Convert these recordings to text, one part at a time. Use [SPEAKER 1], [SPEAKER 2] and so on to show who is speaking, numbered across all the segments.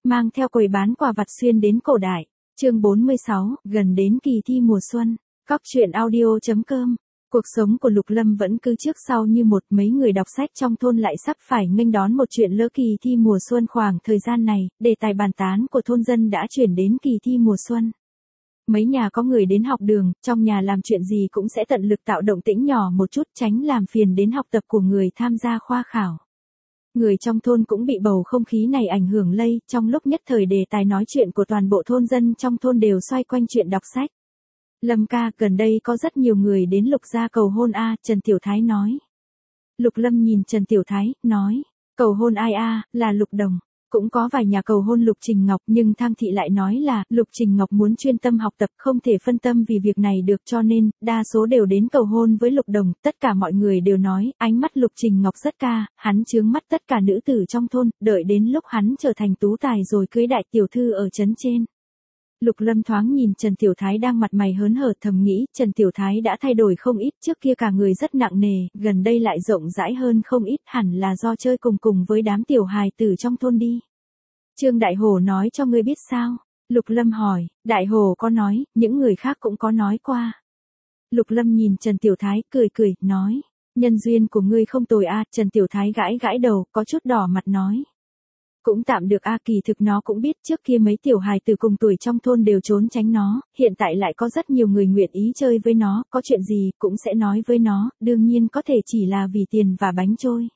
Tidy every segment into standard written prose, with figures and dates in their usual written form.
[SPEAKER 1] mang theo quầy bán quà vặt xuyên đến cổ đại. Chương 46, gần đến kỳ thi mùa xuân. Cóc truyện audio.com. Cuộc sống của Lục Lâm vẫn cứ trước sau như một, mấy người đọc sách trong thôn lại sắp phải nghênh đón một chuyện lỡ kỳ thi mùa xuân. Khoảng thời gian này, đề tài bàn tán của thôn dân đã chuyển đến kỳ thi mùa xuân. Mấy nhà có người đến học đường, trong nhà làm chuyện gì cũng sẽ tận lực tạo động tĩnh nhỏ một chút, tránh làm phiền đến học tập của người tham gia khoa khảo. Người trong thôn cũng bị bầu không khí này ảnh hưởng lây, trong lúc nhất thời đề tài nói chuyện của toàn bộ thôn dân trong thôn đều xoay quanh chuyện đọc sách. Lâm ca, gần đây có rất nhiều người đến Lục gia cầu hôn a, Trần Tiểu Thái nói. Lục Lâm nhìn Trần Tiểu Thái, nói, cầu hôn ai a, là Lục Đồng. Cũng có vài nhà cầu hôn Lục Trình Ngọc, nhưng Thang Thị lại nói là Lục Trình Ngọc muốn chuyên tâm học tập, không thể phân tâm vì việc này được, cho nên đa số đều đến cầu hôn với Lục Đồng. Tất cả mọi người đều nói ánh mắt Lục Trình Ngọc rất ca, hắn chướng mắt tất cả nữ tử trong thôn, đợi đến lúc hắn trở thành tú tài rồi cưới đại tiểu thư ở trấn trên. Lục Lâm thoáng nhìn Trần Tiểu Thái đang mặt mày hớn hở, thầm nghĩ Trần Tiểu Thái đã thay đổi không ít, trước kia cả người rất nặng nề, gần đây lại rộng rãi hơn không ít, hẳn là do chơi cùng với đám tiểu hài tử trong thôn đi. Trương Đại Hồ nói cho ngươi biết sao? Lục Lâm hỏi. Đại Hồ có nói, những người khác cũng có nói qua. Lục Lâm nhìn Trần Tiểu Thái, cười, nói, nhân duyên của ngươi không tồi a. Trần Tiểu Thái gãi đầu, có chút đỏ mặt nói. Cũng tạm được a, kỳ thực nó cũng biết trước kia mấy tiểu hài từ cùng tuổi trong thôn đều trốn tránh nó, hiện tại lại có rất nhiều người nguyện ý chơi với nó, có chuyện gì cũng sẽ nói với nó, đương nhiên có thể chỉ là vì tiền và bánh trôi.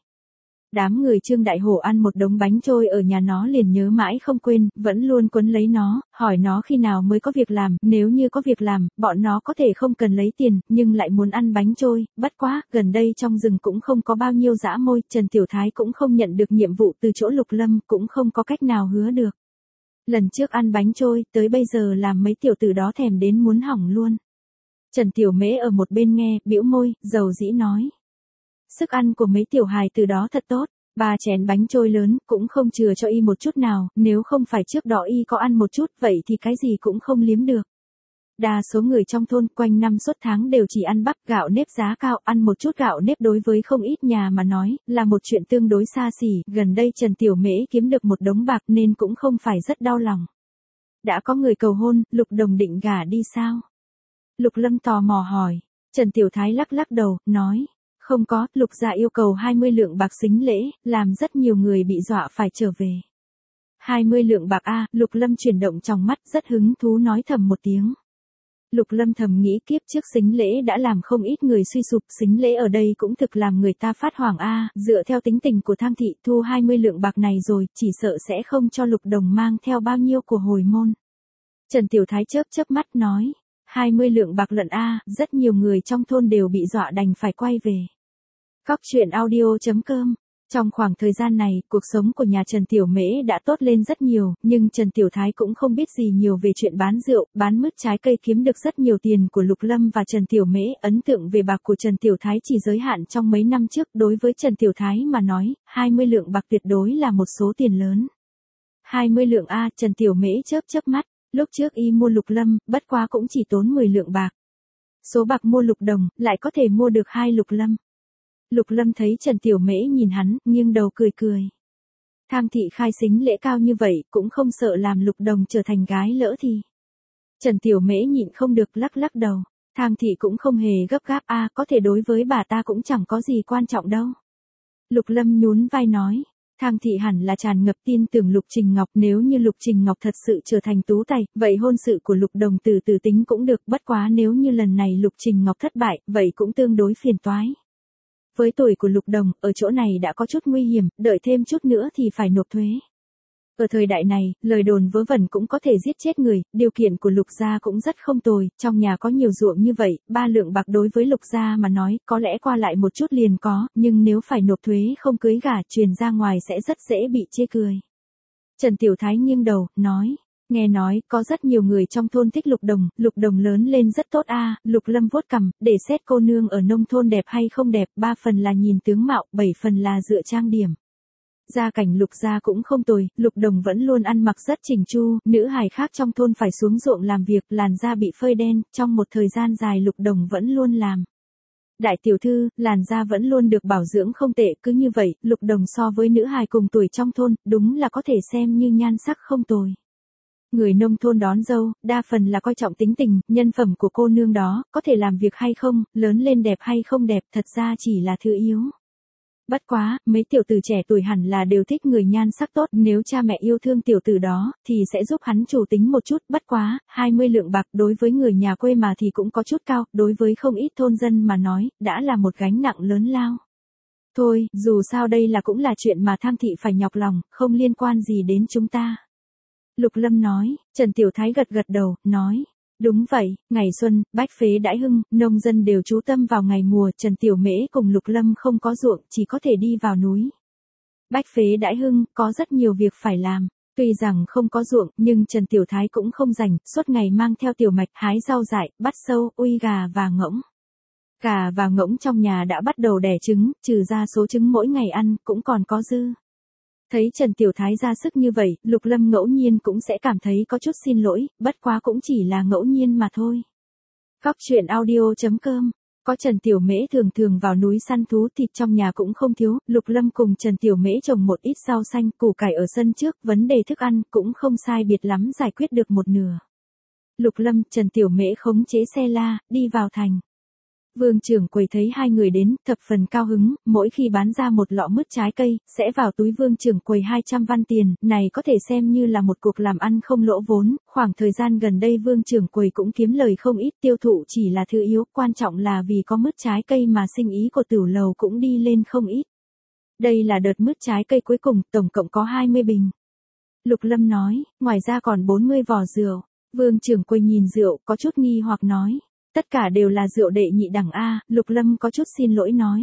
[SPEAKER 1] Đám người Trương Đại Hổ ăn một đống bánh trôi ở nhà nó liền nhớ mãi không quên, vẫn luôn quấn lấy nó, hỏi nó khi nào mới có việc làm, nếu như có việc làm, bọn nó có thể không cần lấy tiền, nhưng lại muốn ăn bánh trôi, bất quá, gần đây trong rừng cũng không có bao nhiêu dã môi, Trần Tiểu Thái cũng không nhận được nhiệm vụ từ chỗ Lục Lâm, cũng không có cách nào hứa được. Lần trước ăn bánh trôi, tới bây giờ làm mấy tiểu tử đó thèm đến muốn hỏng luôn. Trần Tiểu Mễ ở một bên nghe, bĩu môi, dầu dĩ nói. Sức ăn của mấy tiểu hài từ đó thật tốt, 3 chén bánh trôi lớn, cũng không chừa cho y một chút nào, nếu không phải trước đó y có ăn một chút, vậy thì cái gì cũng không liếm được. Đa số người trong thôn quanh năm suốt tháng đều chỉ ăn bắp, gạo nếp giá cao, ăn một chút gạo nếp đối với không ít nhà mà nói, là một chuyện tương đối xa xỉ, gần đây Trần Tiểu Mễ kiếm được một đống bạc nên cũng không phải rất đau lòng. Đã có người cầu hôn, Lục Đồng định gả đi sao? Lục Lâm tò mò hỏi, Trần Tiểu Thái lắc đầu, nói. Không có, Lục gia yêu cầu 20 lượng bạc sính lễ, làm rất nhiều người bị dọa phải trở về. 20 lượng bạc a, Lục Lâm chuyển động trong mắt rất hứng thú nói thầm một tiếng. Lục Lâm thầm nghĩ kiếp trước sính lễ đã làm không ít người suy sụp, sính lễ ở đây cũng thực làm người ta phát hoảng a, dựa theo tính tình của Thang Thị thu 20 lượng bạc này rồi, chỉ sợ sẽ không cho Lục Đồng mang theo bao nhiêu của hồi môn. Trần Tiểu Thái chớp mắt nói. 20 lượng bạc lận a, rất nhiều người trong thôn đều bị dọa đành phải quay về. Cóc truyện audio.com. Trong khoảng thời gian này, cuộc sống của nhà Trần Tiểu Mễ đã tốt lên rất nhiều, nhưng Trần Tiểu Thái cũng không biết gì nhiều về chuyện bán rượu, bán mứt trái cây kiếm được rất nhiều tiền của Lục Lâm và Trần Tiểu Mễ. Ấn tượng về bạc của Trần Tiểu Thái chỉ giới hạn trong mấy năm trước, đối với Trần Tiểu Thái mà nói, 20 lượng bạc tuyệt đối là một số tiền lớn. 20 lượng a, Trần Tiểu Mễ chớp mắt. Lúc trước y mua Lục Lâm, bất quá cũng chỉ tốn 10 lượng bạc. Số bạc mua Lục Đồng, lại có thể mua được 2 Lục Lâm. Lục Lâm thấy Trần Tiểu Mễ nhìn hắn, nghiêng đầu cười. Thang Thị khai sính lễ cao như vậy, cũng không sợ làm Lục Đồng trở thành gái lỡ thì. Trần Tiểu Mễ nhịn không được lắc đầu. Thang Thị cũng không hề gấp gáp a, có thể đối với bà ta cũng chẳng có gì quan trọng đâu. Lục Lâm nhún vai nói. Thang Thị hẳn là tràn ngập tin tưởng Lục Trình Ngọc, nếu như Lục Trình Ngọc thật sự trở thành tú tài, vậy hôn sự của Lục Đồng từ từ tính cũng được, bất quá nếu như lần này Lục Trình Ngọc thất bại, vậy cũng tương đối phiền toái. Với tuổi của Lục Đồng, ở chỗ này đã có chút nguy hiểm, đợi thêm chút nữa thì phải nộp thuế. Ở thời đại này, lời đồn vớ vẩn cũng có thể giết chết người, điều kiện của Lục gia cũng rất không tồi, trong nhà có nhiều ruộng như vậy, 3 lượng bạc đối với Lục gia mà nói, có lẽ qua lại một chút liền có, nhưng nếu phải nộp thuế không cưới gả truyền ra ngoài sẽ rất dễ bị chê cười. Trần Tiểu Thái nghiêng đầu, nói, nghe nói, có rất nhiều người trong thôn thích Lục Đồng lớn lên rất tốt a. Lục Lâm vuốt cằm, để xét cô nương ở nông thôn đẹp hay không đẹp, 3 phần là nhìn tướng mạo, 7 phần là dựa trang điểm. Gia cảnh Lục gia cũng không tồi, Lục Đồng vẫn luôn ăn mặc rất chỉnh chu, nữ hài khác trong thôn phải xuống ruộng làm việc, làn da bị phơi đen, trong một thời gian dài Lục Đồng vẫn luôn làm. Đại tiểu thư, làn da vẫn luôn được bảo dưỡng không tệ, cứ như vậy, Lục Đồng so với nữ hài cùng tuổi trong thôn, đúng là có thể xem như nhan sắc không tồi. Người nông thôn đón dâu, đa phần là coi trọng tính tình, nhân phẩm của cô nương đó, có thể làm việc hay không, lớn lên đẹp hay không đẹp, thật ra chỉ là thứ yếu. Bất quá, mấy tiểu tử trẻ tuổi hẳn là đều thích người nhan sắc tốt, nếu cha mẹ yêu thương tiểu tử đó, thì sẽ giúp hắn chủ tính một chút, bất quá, 20 lượng bạc đối với người nhà quê mà thì cũng có chút cao, đối với không ít thôn dân mà nói, đã là một gánh nặng lớn lao. Thôi, dù sao đây là cũng là chuyện mà Tham thị phải nhọc lòng, không liên quan gì đến chúng ta. Lục Lâm nói, Trần Tiểu Thái gật gật đầu, nói. Đúng vậy, ngày xuân, bách phế đãi hưng, nông dân đều chú tâm vào ngày mùa, Trần Tiểu Mễ cùng Lục Lâm không có ruộng, chỉ có thể đi vào núi. Bách phế đãi hưng, có rất nhiều việc phải làm. Tuy rằng không có ruộng, nhưng Trần Tiểu Thái cũng không rảnh, suốt ngày mang theo Tiểu Mạch hái rau dại, bắt sâu, uy gà và ngỗng. Gà và ngỗng trong nhà đã bắt đầu đẻ trứng, trừ ra số trứng mỗi ngày ăn, cũng còn có dư. Thấy Trần Tiểu Thái ra sức như vậy, Lục Lâm ngẫu nhiên cũng sẽ cảm thấy có chút xin lỗi, bất quá cũng chỉ là ngẫu nhiên mà thôi. Góc truyện audio.com. Có Trần Tiểu Mễ thường thường vào núi săn thú, thịt trong nhà cũng không thiếu, Lục Lâm cùng Trần Tiểu Mễ trồng một ít rau xanh, củ cải ở sân trước, vấn đề thức ăn cũng không sai biệt lắm giải quyết được một nửa. Lục Lâm, Trần Tiểu Mễ khống chế xe la, đi vào thành. Vương trưởng quầy thấy hai người đến, thập phần cao hứng, mỗi khi bán ra một lọ mứt trái cây, sẽ vào túi vương trưởng quầy 200 văn tiền, này có thể xem như là một cuộc làm ăn không lỗ vốn, khoảng thời gian gần đây vương trưởng quầy cũng kiếm lời không ít, tiêu thụ chỉ là thứ yếu, quan trọng là vì có mứt trái cây mà sinh ý của tửu lầu cũng đi lên không ít. Đây là đợt mứt trái cây cuối cùng, tổng cộng có 20 bình. Lục Lâm nói, ngoài ra còn 40 vò rượu. Vương trưởng quầy nhìn rượu, có chút nghi hoặc nói. Tất cả đều là rượu đệ nhị đẳng A, Lục Lâm có chút xin lỗi nói.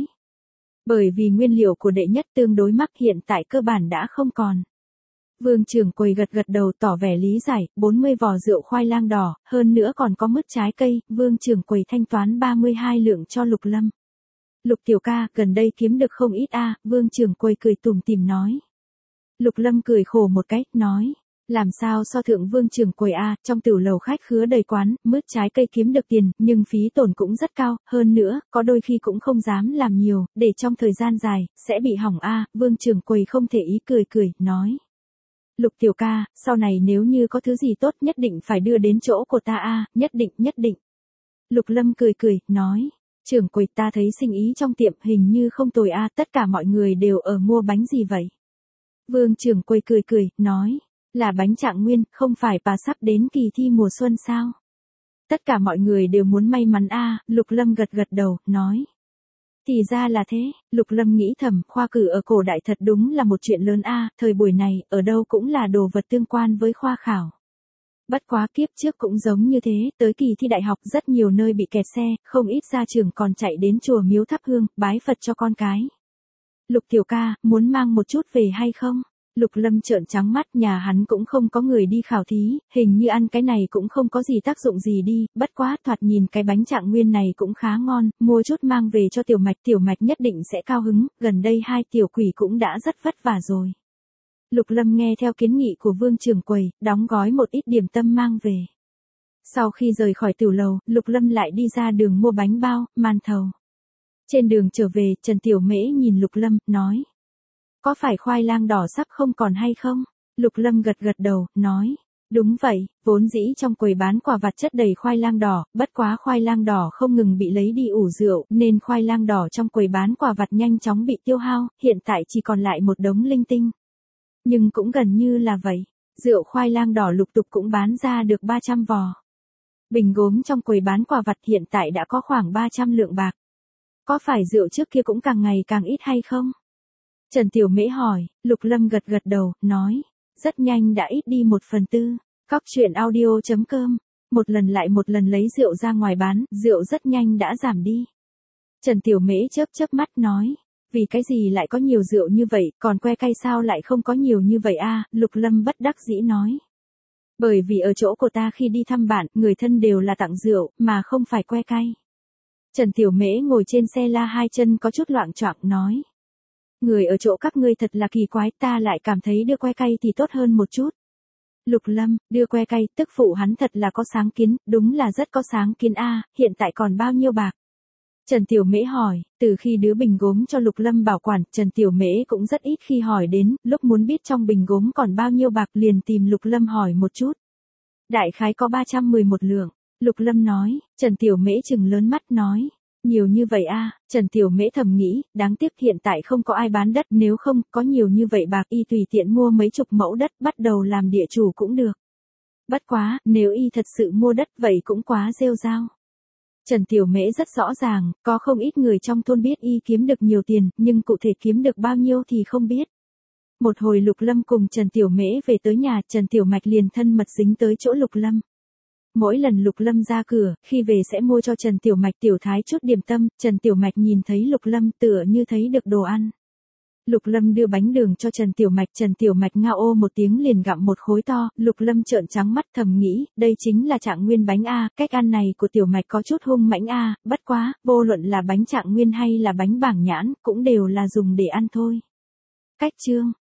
[SPEAKER 1] Bởi vì nguyên liệu của đệ nhất tương đối mắc, hiện tại cơ bản đã không còn. Vương trưởng quầy gật gật đầu tỏ vẻ lý giải, 40 vò rượu khoai lang đỏ, hơn nữa còn có mứt trái cây, vương trưởng quầy thanh toán 32 lượng cho Lục Lâm. Lục tiểu ca, gần đây kiếm được không ít A, vương trưởng quầy cười tủm tỉm nói. Lục Lâm cười khổ một cái, nói. Làm sao so thượng vương trưởng quầy A, trong tửu lầu khách khứa đầy quán, mứt trái cây kiếm được tiền, nhưng phí tổn cũng rất cao, hơn nữa, có đôi khi cũng không dám làm nhiều, để trong thời gian dài, sẽ bị hỏng A, vương trưởng quầy không thể ý cười cười, nói. Lục tiểu ca, sau này nếu như có thứ gì tốt nhất định phải đưa đến chỗ của ta A, nhất định. Lục Lâm cười cười, nói. Trưởng quầy ta thấy sinh ý trong tiệm hình như không tồi A, tất cả mọi người đều ở mua bánh gì vậy? Vương trưởng quầy cười, nói. Là bánh Trạng Nguyên, không phải bà sắp đến kỳ thi mùa xuân sao? Tất cả mọi người đều muốn may mắn A, Lục Lâm gật gật đầu, nói. Thì ra là thế, Lục Lâm nghĩ thầm, khoa cử ở cổ đại thật đúng là một chuyện lớn A, thời buổi này, ở đâu cũng là đồ vật tương quan với khoa khảo. Bất quá kiếp trước cũng giống như thế, tới kỳ thi đại học rất nhiều nơi bị kẹt xe, không ít gia trưởng còn chạy đến chùa miếu thắp hương, bái Phật cho con cái. Lục tiểu ca, muốn mang một chút về hay không? Lục Lâm trợn trắng mắt, nhà hắn cũng không có người đi khảo thí, hình như ăn cái này cũng không có gì tác dụng gì đi, bất quá thoạt nhìn cái bánh Trạng Nguyên này cũng khá ngon, mua chút mang về cho Tiểu Mạch nhất định sẽ cao hứng, gần đây hai tiểu quỷ cũng đã rất vất vả rồi. Lục Lâm nghe theo kiến nghị của vương trưởng quầy, đóng gói một ít điểm tâm mang về. Sau khi rời khỏi tửu lầu, Lục Lâm lại đi ra đường mua bánh bao, man thầu. Trên đường trở về, Trần Tiểu Mễ nhìn Lục Lâm, nói. Có phải khoai lang đỏ sắp không còn hay không? Lục Lâm gật gật đầu, nói. Đúng vậy, vốn dĩ trong quầy bán quà vặt chất đầy khoai lang đỏ, bất quá khoai lang đỏ không ngừng bị lấy đi ủ rượu, nên khoai lang đỏ trong quầy bán quà vặt nhanh chóng bị tiêu hao, hiện tại chỉ còn lại một đống linh tinh. Nhưng cũng gần như là vậy, rượu khoai lang đỏ lục tục cũng bán ra được 300 vò. Bình gốm trong quầy bán quà vặt hiện tại đã có khoảng 300 lượng bạc. Có phải rượu trước kia cũng càng ngày càng ít hay không? Trần Tiểu Mễ hỏi, Lục Lâm gật gật đầu, nói, rất nhanh đã ít đi 1/4. Góc truyện audio.com, một lần lại một lần lấy rượu ra ngoài bán, rượu rất nhanh đã giảm đi. Trần Tiểu Mễ chớp mắt nói, vì cái gì lại có nhiều rượu như vậy, còn que cay sao lại không có nhiều như vậy a? Lục Lâm bất đắc dĩ nói. Bởi vì ở chỗ của ta khi đi thăm bạn, người thân đều là tặng rượu, mà không phải que cay. Trần Tiểu Mễ ngồi trên xe la hai chân có chút loạng choạng nói. Người ở chỗ các ngươi thật là kỳ quái, ta lại cảm thấy đưa que cay thì tốt hơn một chút. Lục Lâm, đưa que cay, tức phụ hắn thật là có sáng kiến, đúng là rất có sáng kiến a, hiện tại còn bao nhiêu bạc? Trần Tiểu Mễ hỏi, từ khi đứa bình gốm cho Lục Lâm bảo quản, Trần Tiểu Mễ cũng rất ít khi hỏi đến, lúc muốn biết trong bình gốm còn bao nhiêu bạc liền tìm Lục Lâm hỏi một chút. Đại khái có 311 lượng, Lục Lâm nói. Trần Tiểu Mễ trừng lớn mắt nói, nhiều như vậy a. Trần Tiểu Mễ thầm nghĩ, đáng tiếc hiện tại không có ai bán đất, nếu không, có nhiều như vậy bạc y tùy tiện mua mấy chục mẫu đất bắt đầu làm địa chủ cũng được. Bất quá, nếu y thật sự mua đất vậy cũng quá rêu rao. Trần Tiểu Mễ rất rõ ràng, có không ít người trong thôn biết y kiếm được nhiều tiền, nhưng cụ thể kiếm được bao nhiêu thì không biết. Một hồi Lục Lâm cùng Trần Tiểu Mễ về tới nhà, Trần Tiểu Mạch liền thân mật dính tới chỗ Lục Lâm. Mỗi lần Lục Lâm ra cửa, khi về sẽ mua cho Trần Tiểu Mạch tiểu thái chút điểm tâm, Trần Tiểu Mạch nhìn thấy Lục Lâm tựa như thấy được đồ ăn. Lục Lâm đưa bánh đường cho Trần Tiểu Mạch ngao ô một tiếng liền gặm một khối to, Lục Lâm trợn trắng mắt thầm nghĩ, đây chính là Trạng Nguyên bánh a, cách ăn này của Tiểu Mạch có chút hung mãnh a, bất quá, vô luận là bánh Trạng Nguyên hay là bánh Bảng Nhãn, cũng đều là dùng để ăn thôi. Cách chương